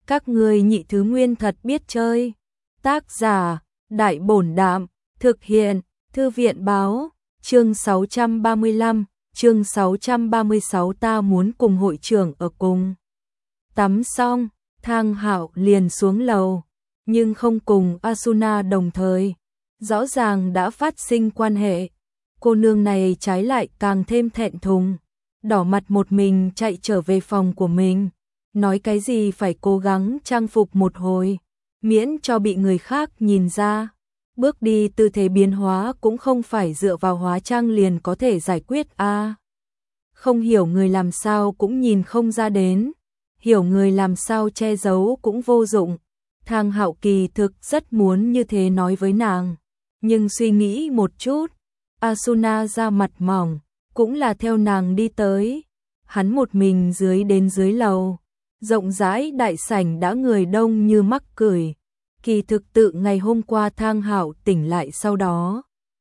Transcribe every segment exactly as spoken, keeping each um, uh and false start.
Các ngươi nhị thứ nguyên thật biết chơi. Tác giả, Đại Bổn Đạm, thực hiện, Thư viện Báo, chương sáu trăm ba mươi lăm, chương sáu trăm ba mươi sáu ta muốn cùng hội trưởng ở cùng. Tắm xong, Thang Hạo liền xuống lầu, nhưng không cùng Asuna đồng thời. Rõ ràng đã phát sinh quan hệ. Cô nương này trái lại càng thêm thẹn thùng, đỏ mặt một mình chạy trở về phòng của mình. Nói cái gì phải cố gắng trang phục một hồi, miễn cho bị người khác nhìn ra. Bước đi tư thế biến hóa cũng không phải dựa vào hóa trang liền có thể giải quyết a. À, không hiểu người làm sao cũng nhìn không ra đến, hiểu người làm sao che giấu cũng vô dụng. Thang Hạo kỳ thực rất muốn như thế nói với nàng, nhưng suy nghĩ một chút, Asuna ra mặt mỏng, cũng là theo nàng đi tới. Hắn một mình dưới đến dưới lầu, rộng rãi đại sảnh đã người đông như mắc cười. Kỳ thực tự ngày hôm qua Thang Hạo tỉnh lại sau đó,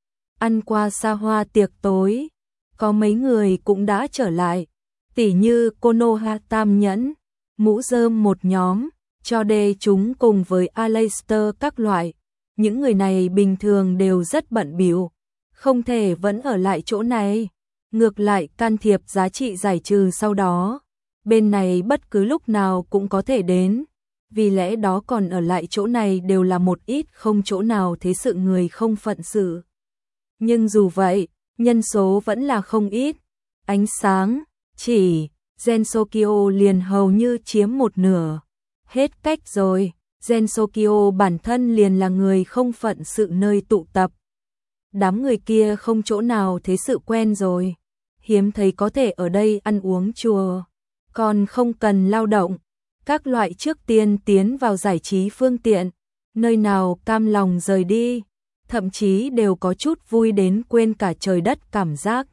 ăn qua xa hoa tiệc tối, có mấy người cũng đã trở lại, tỉ như Konoha Tam Nhẫn, Mũ Rơm một nhóm, cho đề chúng cùng với Aleister các loại. Những người này bình thường đều rất bận bịu, không thể vẫn ở lại chỗ này, ngược lại can thiệp giá trị giải trừ sau đó. Bên này bất cứ lúc nào cũng có thể đến, vì lẽ đó còn ở lại chỗ này đều là một ít không chỗ nào thế sự người không phận sự. Nhưng dù vậy, nhân số vẫn là không ít. Ánh sáng, chỉ, Gensokyo liền hầu như chiếm một nửa. Hết cách rồi, Gensokyo bản thân liền là người không phận sự nơi tụ tập. Đám người kia không chỗ nào thế sự quen rồi, hiếm thấy có thể ở đây ăn uống chùa, còn không cần lao động. Các loại trước tiên tiến vào giải trí phương tiện, nơi nào cam lòng rời đi, thậm chí đều có chút vui đến quên cả trời đất cảm giác.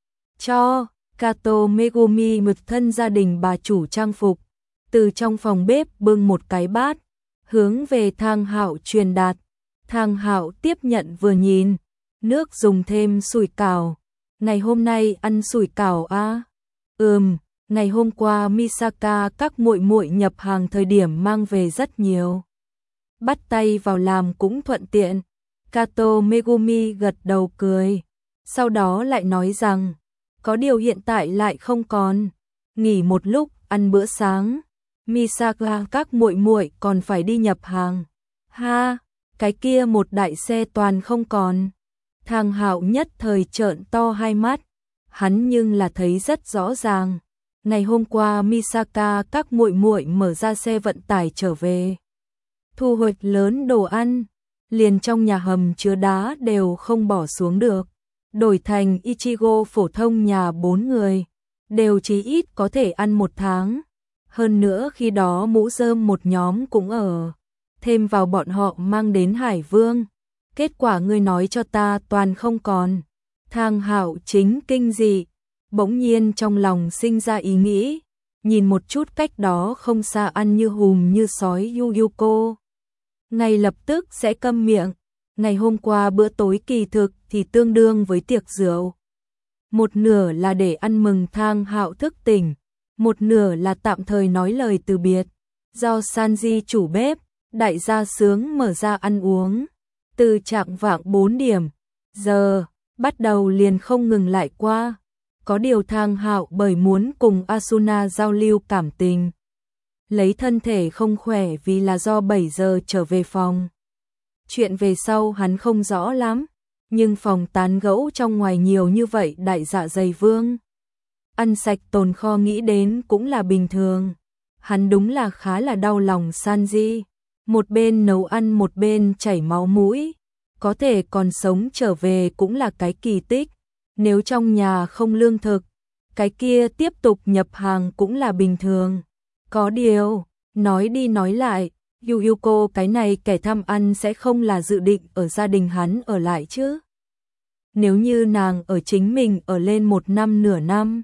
Cho Kato Megumi một thân gia đình bà chủ trang phục, từ trong phòng bếp bưng một cái bát, hướng về Thang Hạo truyền đạt. Thang Hạo tiếp nhận vừa nhìn, nước dùng thêm sủi cảo. Ngày hôm nay ăn sủi cảo à? Ừm, ngày hôm qua Misaka các muội muội nhập hàng thời điểm mang về rất nhiều. Bắt tay vào làm cũng thuận tiện. Kato Megumi gật đầu cười, sau đó lại nói rằng, có điều hiện tại lại không còn. Nghỉ một lúc, ăn bữa sáng. Misaka các muội muội còn phải đi nhập hàng. Ha, cái kia một đại xe toàn không còn. Thang Hạo nhất thời trợn to hai mắt, hắn nhưng là thấy rất rõ ràng. Ngày hôm qua Misaka các muội muội mở ra xe vận tải trở về, thu hoạch lớn đồ ăn, liền trong nhà hầm chứa đá đều không bỏ xuống được, đổi thành Ichigo phổ thông nhà bốn người, đều chí ít có thể ăn một tháng. Hơn nữa khi đó Mũ Rơm một nhóm cũng ở, thêm vào bọn họ mang đến Hải Vương. Kết quả ngươi nói cho ta toàn không còn. Thang Hạo chính kinh dị, bỗng nhiên trong lòng sinh ra ý nghĩ, nhìn một chút cách đó không xa ăn như hùm như sói Yuyuko, ngay lập tức sẽ câm miệng. Ngày hôm qua bữa tối kỳ thực thì tương đương với tiệc rượu. Một nửa là để ăn mừng Thang Hạo thức tỉnh, một nửa là tạm thời nói lời từ biệt. Do Sanji chủ bếp, đại gia sướng mở ra ăn uống. Từ chạng vạng bốn điểm giờ bắt đầu liền không ngừng lại qua. Có điều Thang Hạo bởi muốn cùng Asuna giao lưu cảm tình, lấy thân thể không khỏe vì là do bảy giờ trở về phòng. Chuyện về sau hắn không rõ lắm, nhưng phòng tán gẫu trong ngoài nhiều như vậy đại dạ dày vương. Ăn sạch tồn kho nghĩ đến cũng là bình thường. Hắn đúng là khá là đau lòng Sanji, một bên nấu ăn một bên chảy máu mũi, có thể còn sống trở về cũng là cái kỳ tích. Nếu trong nhà không lương thực, cái kia tiếp tục nhập hàng cũng là bình thường. Có điều, nói đi nói lại, Yuyuko cái này kẻ tham ăn sẽ không là dự định ở gia đình hắn ở lại chứ. Nếu như nàng ở chính mình ở lên một năm nửa năm,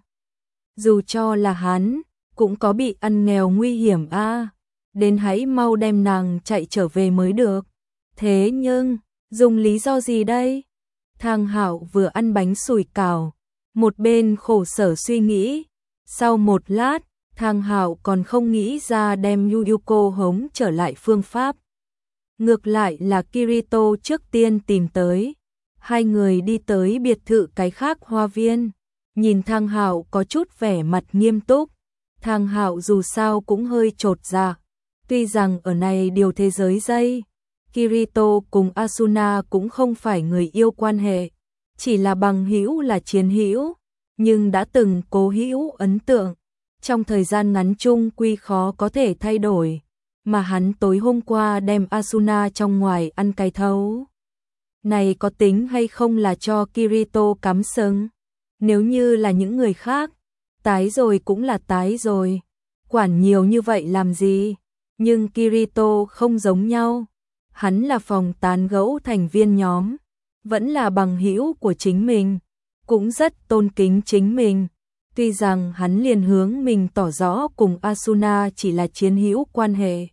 dù cho là hắn, cũng có bị ăn nghèo nguy hiểm a. À, đến hãy mau đem nàng chạy trở về mới được. Thế nhưng, dùng lý do gì đây? Thang Hạo vừa ăn bánh sủi cảo, một bên khổ sở suy nghĩ. Sau một lát, Thang Hạo còn không nghĩ ra đem Yuyuko hống trở lại phương pháp. Ngược lại là Kirito trước tiên tìm tới. Hai người đi tới biệt thự cái khác hoa viên. Nhìn Thang Hạo có chút vẻ mặt nghiêm túc. Thang Hạo dù sao cũng hơi chột dạ. Tuy rằng ở này điều thế giới dây, Kirito cùng Asuna cũng không phải người yêu quan hệ, chỉ là bằng hữu là chiến hữu, nhưng đã từng cố hữu ấn tượng. Trong thời gian ngắn chung quy khó có thể thay đổi, mà hắn tối hôm qua đem Asuna trong ngoài ăn cái thấu. Này có tính hay không là cho Kirito cắm sừng? Nếu như là những người khác, tái rồi cũng là tái rồi, quản nhiều như vậy làm gì? Nhưng Kirito không giống nhau, hắn là phòng tán gẫu thành viên nhóm, vẫn là bằng hữu của chính mình, cũng rất tôn kính chính mình. Tuy rằng hắn liền hướng mình tỏ rõ cùng Asuna chỉ là chiến hữu quan hệ,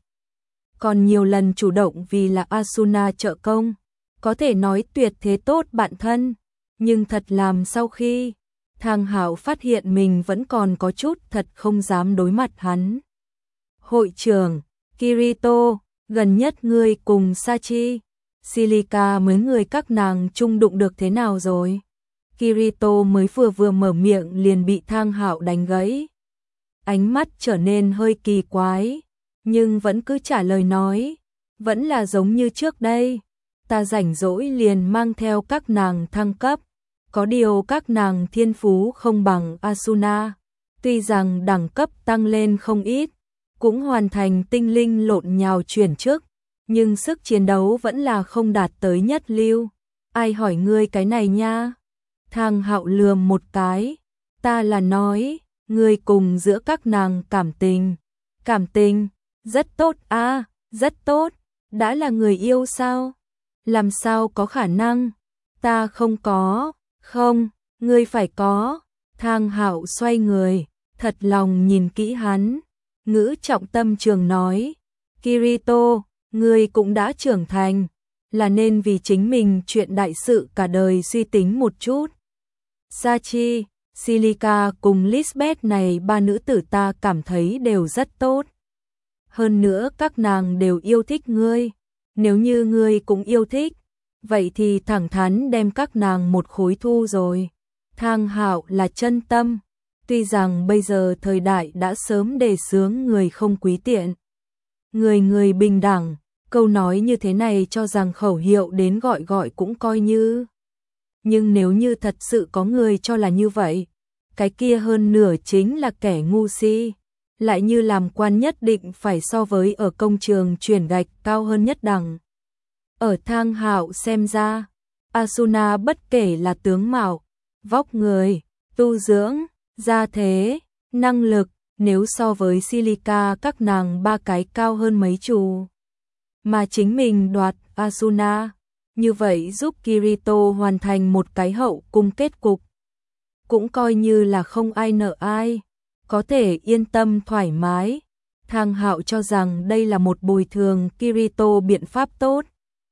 còn nhiều lần chủ động vì là Asuna trợ công, có thể nói tuyệt thế tốt bạn thân, nhưng thật làm sau khi Thang Hạo phát hiện mình vẫn còn có chút thật không dám đối mặt hắn. Hội trưởng, Kirito, gần nhất ngươi cùng Sachi, Silica mấy người các nàng chung đụng được thế nào rồi? Kirito mới vừa vừa mở miệng liền bị Thang Hạo đánh gãy. Ánh mắt trở nên hơi kỳ quái, nhưng vẫn cứ trả lời nói, vẫn là giống như trước đây. Ta rảnh rỗi liền mang theo các nàng thăng cấp, có điều các nàng thiên phú không bằng Asuna, tuy rằng đẳng cấp tăng lên không ít, cũng hoàn thành tinh linh lộn nhào chuyển chức, nhưng sức chiến đấu vẫn là không đạt tới nhất lưu. Ai hỏi ngươi cái này nha? Thang Hạo lườm một cái, ta là nói, ngươi cùng giữa các nàng cảm tình. Cảm tình, rất tốt a, à, rất tốt, đã là người yêu sao? Làm sao có khả năng? Ta không có, không, ngươi phải có. Thang Hạo xoay người, thật lòng nhìn kỹ hắn, ngữ trọng tâm trường nói, Kirito, ngươi cũng đã trưởng thành, là nên vì chính mình chuyện đại sự cả đời suy tính một chút. Sachi, Silica cùng Lisbeth này ba nữ tử ta cảm thấy đều rất tốt. Hơn nữa các nàng đều yêu thích ngươi, nếu như ngươi cũng yêu thích, vậy thì thẳng thắn đem các nàng một khối thu rồi. Thang Hạo là chân tâm, tuy rằng bây giờ thời đại đã sớm đề xướng người không quý tiện, người người bình đẳng, câu nói như thế này cho rằng khẩu hiệu đến gọi gọi cũng coi như. Nhưng nếu như thật sự có người cho là như vậy, cái kia hơn nửa chính là kẻ ngu si, lại như làm quan nhất định phải so với ở công trường chuyển gạch cao hơn nhất đẳng. Ở Thang Hạo xem ra, Asuna bất kể là tướng mạo, vóc người, tu dưỡng, gia thế, năng lực, nếu so với Silica các nàng ba cái cao hơn mấy chù, mà chính mình đoạt Asuna, như vậy giúp Kirito hoàn thành một cái hậu cung kết cục, cũng coi như là không ai nợ ai, có thể yên tâm thoải mái. Thang Hạo cho rằng đây là một bồi thường Kirito biện pháp tốt.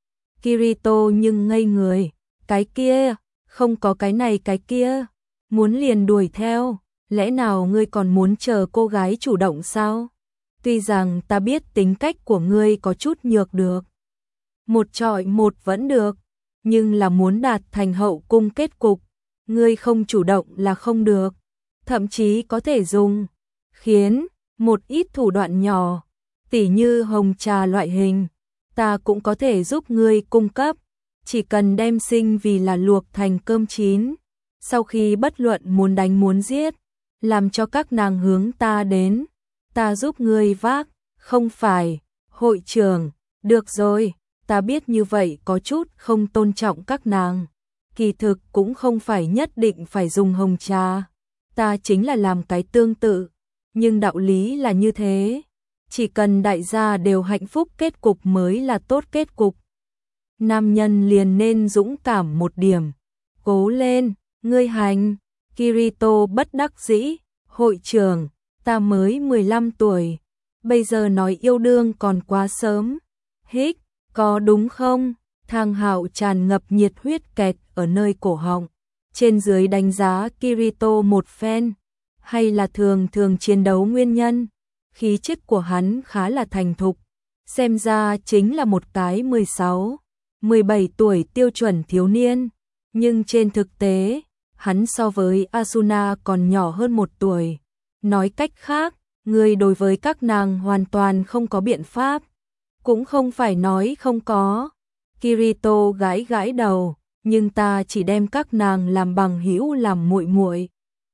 Kirito nhưng ngây người, cái kia, không có cái này cái kia, muốn liền đuổi theo, lẽ nào ngươi còn muốn chờ cô gái chủ động sao? Tuy rằng ta biết tính cách của ngươi có chút nhược được, một trọi một vẫn được, nhưng là muốn đạt thành hậu cung kết cục, ngươi không chủ động là không được, thậm chí có thể dùng, khiến, một ít thủ đoạn nhỏ, tỉ như hồng trà loại hình, ta cũng có thể giúp ngươi cung cấp, chỉ cần đem sinh vì là luộc thành cơm chín, sau khi bất luận muốn đánh muốn giết, làm cho các nàng hướng ta đến, ta giúp ngươi vác, không phải, hội trưởng, được rồi, ta biết như vậy có chút không tôn trọng các nàng, kỳ thực cũng không phải nhất định phải dùng hồng trà, ta chính là làm cái tương tự, nhưng đạo lý là như thế, chỉ cần đại gia đều hạnh phúc kết cục mới là tốt kết cục. Nam nhân liền nên dũng cảm một điểm, cố lên, ngươi hành, Kirito bất đắc dĩ, hội trưởng, ta mới mười lăm tuổi, bây giờ nói yêu đương còn quá sớm, hích, có đúng không? Thang Hạo tràn ngập nhiệt huyết kẹt ở nơi cổ họng, trên dưới đánh giá Kirito một phen, hay là thường thường chiến đấu nguyên nhân. Khí chất của hắn khá là thành thục, xem ra chính là một cái mười sáu, mười bảy tuổi tiêu chuẩn thiếu niên, nhưng trên thực tế, hắn so với Asuna còn nhỏ hơn một tuổi. Nói cách khác, người đối với các nàng hoàn toàn không có biện pháp, cũng không phải nói không có. Kirito gãi gãi đầu, nhưng ta chỉ đem các nàng làm bằng hữu làm muội muội.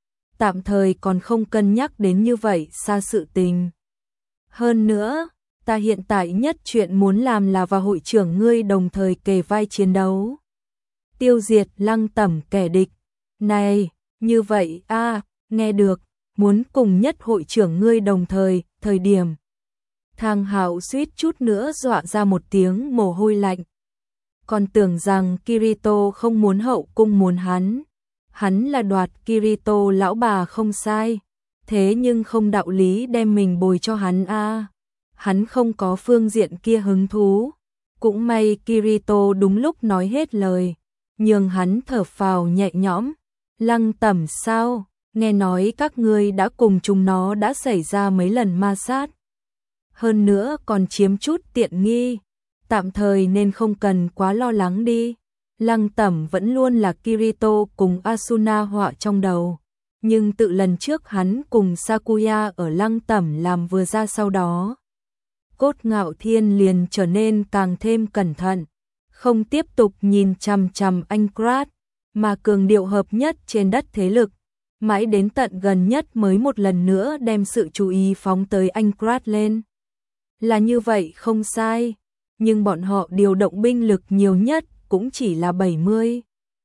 Tạm thời còn không cân nhắc đến như vậy xa sự tình. Hơn nữa, ta hiện tại nhất chuyện muốn làm là và hội trưởng ngươi đồng thời kề vai chiến đấu. Tiêu diệt Lăng Tẩm kẻ địch. Này, như vậy a à, nghe được, muốn cùng nhất hội trưởng ngươi đồng thời, thời điểm. Thang Hạo suýt chút nữa dọa ra một tiếng mồ hôi lạnh. Còn tưởng rằng Kirito không muốn hậu cung muốn hắn. Hắn là đoạt Kirito lão bà không sai. Thế nhưng không đạo lý đem mình bồi cho hắn a à. Hắn không có phương diện kia hứng thú. Cũng may Kirito đúng lúc nói hết lời, nhường hắn thở phào nhẹ nhõm. Lăng Tẩm sao? Nghe nói các ngươi đã cùng chúng nó đã xảy ra mấy lần ma sát. Hơn nữa còn chiếm chút tiện nghi. Tạm thời nên không cần quá lo lắng đi. Lăng Tẩm vẫn luôn là Kirito cùng Asuna họa trong đầu. Nhưng tự lần trước hắn cùng Sakuya ở Lăng Tẩm làm vừa ra sau đó. Cốt Ngạo Thiên liền trở nên càng thêm cẩn thận. Không tiếp tục nhìn chằm chằm anh Krat, mà cường điệu hợp nhất trên đất thế lực. Mãi đến tận gần nhất mới một lần nữa đem sự chú ý phóng tới anh Krat lên. Là như vậy không sai, nhưng bọn họ điều động binh lực nhiều nhất cũng chỉ là bảy mươi,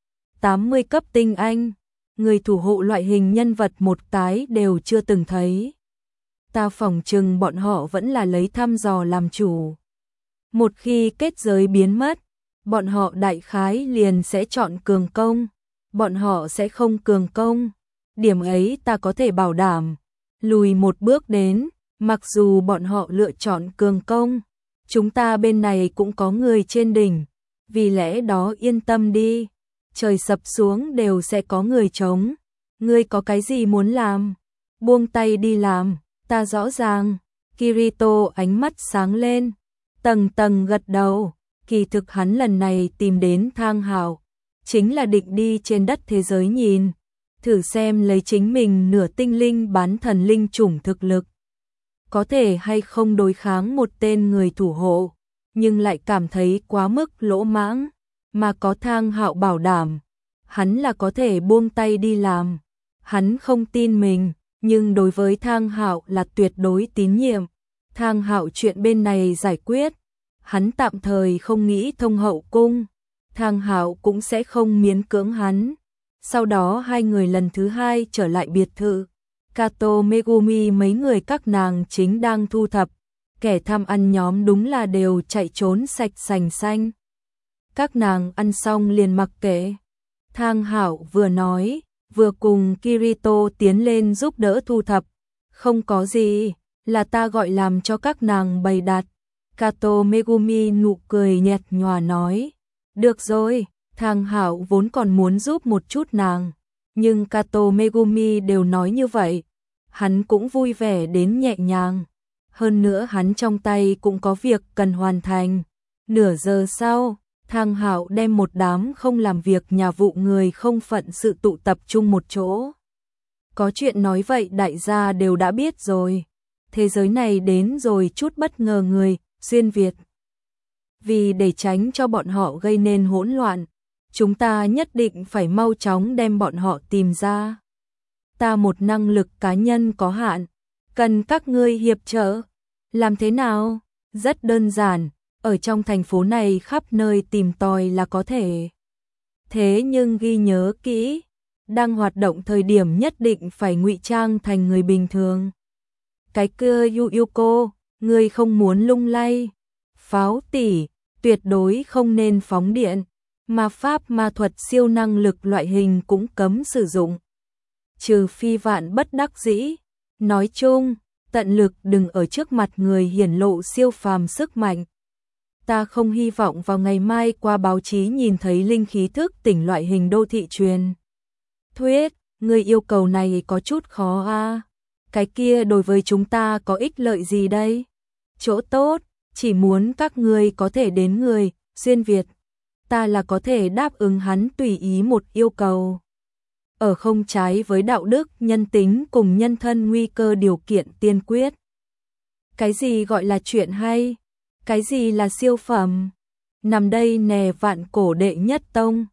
tám mươi cấp tinh anh. Người thủ hộ loại hình nhân vật một cái đều chưa từng thấy. Ta phỏng chừng bọn họ vẫn là lấy thăm dò làm chủ. Một khi kết giới biến mất, bọn họ đại khái liền sẽ chọn cường công. Bọn họ sẽ không cường công. Điểm ấy ta có thể bảo đảm. Lùi một bước đến, mặc dù bọn họ lựa chọn cường công, chúng ta bên này cũng có người trên đỉnh. Vì lẽ đó yên tâm đi. Trời sập xuống đều sẽ có người chống. Ngươi có cái gì muốn làm? Buông tay đi làm. Ta rõ ràng. Kirito ánh mắt sáng lên, tầng tầng gật đầu. Kỳ thực hắn lần này tìm đến Thang Hạo, chính là định đi trên đất thế giới nhìn, thử xem lấy chính mình nửa tinh linh bán thần linh chủng thực lực, có thể hay không đối kháng một tên người thủ hộ, nhưng lại cảm thấy quá mức lỗ mãng, mà có Thang Hạo bảo đảm, hắn là có thể buông tay đi làm. Hắn không tin mình, nhưng đối với Thang Hạo là tuyệt đối tín nhiệm. Thang Hạo chuyện bên này giải quyết, hắn tạm thời không nghĩ thông hậu cung, Thang Hạo cũng sẽ không miễn cưỡng hắn. Sau đó hai người lần thứ hai trở lại biệt thự. Kato Megumi mấy người các nàng chính đang thu thập, kẻ tham ăn nhóm đúng là đều chạy trốn sạch sành xanh. Các nàng ăn xong liền mặc kệ. Thang Hạo vừa nói, vừa cùng Kirito tiến lên giúp đỡ thu thập. Không có gì, là ta gọi làm cho các nàng bày đặt. Kato Megumi nụ cười nhạt nhòa nói. Được rồi, Thang Hạo vốn còn muốn giúp một chút nàng, nhưng Kato Megumi đều nói như vậy, hắn cũng vui vẻ đến nhẹ nhàng. Hơn nữa hắn trong tay cũng có việc cần hoàn thành. Nửa giờ sau, Thang Hạo đem một đám không làm việc nhà vụ người không phận sự tụ tập trung một chỗ. Có chuyện nói vậy đại gia đều đã biết rồi. Thế giới này đến rồi chút bất ngờ người, xuyên Việt. Vì để tránh cho bọn họ gây nên hỗn loạn, chúng ta nhất định phải mau chóng đem bọn họ tìm ra. Ta một năng lực cá nhân có hạn, cần các ngươi hiệp trợ. Làm thế nào? Rất đơn giản, ở trong thành phố này khắp nơi tìm tòi là có thể. Thế nhưng ghi nhớ kỹ, đang hoạt động thời điểm nhất định phải ngụy trang thành người bình thường. Cái kia Yuyuko, ngươi không muốn lung lay. Pháo tỷ, tuyệt đối không nên phóng điện, ma pháp ma thuật siêu năng lực loại hình cũng cấm sử dụng. Trừ phi vạn bất đắc dĩ, nói chung, tận lực đừng ở trước mặt người hiển lộ siêu phàm sức mạnh. Ta không hy vọng vào ngày mai qua báo chí nhìn thấy linh khí thức tỉnh loại hình đô thị truyền thuyết, Người yêu cầu này có chút khó a. Cái kia đối với chúng ta có ích lợi gì đây? Chỗ tốt, chỉ muốn các ngươi có thể đến người, xuyên Việt. Ta là có thể đáp ứng hắn tùy ý một yêu cầu. Ở không trái với đạo đức, nhân tính cùng nhân thân nguy cơ điều kiện tiên quyết. Cái gì gọi là chuyện hay? Cái gì là siêu phẩm? Nằm đây nè vạn cổ đệ nhất tông.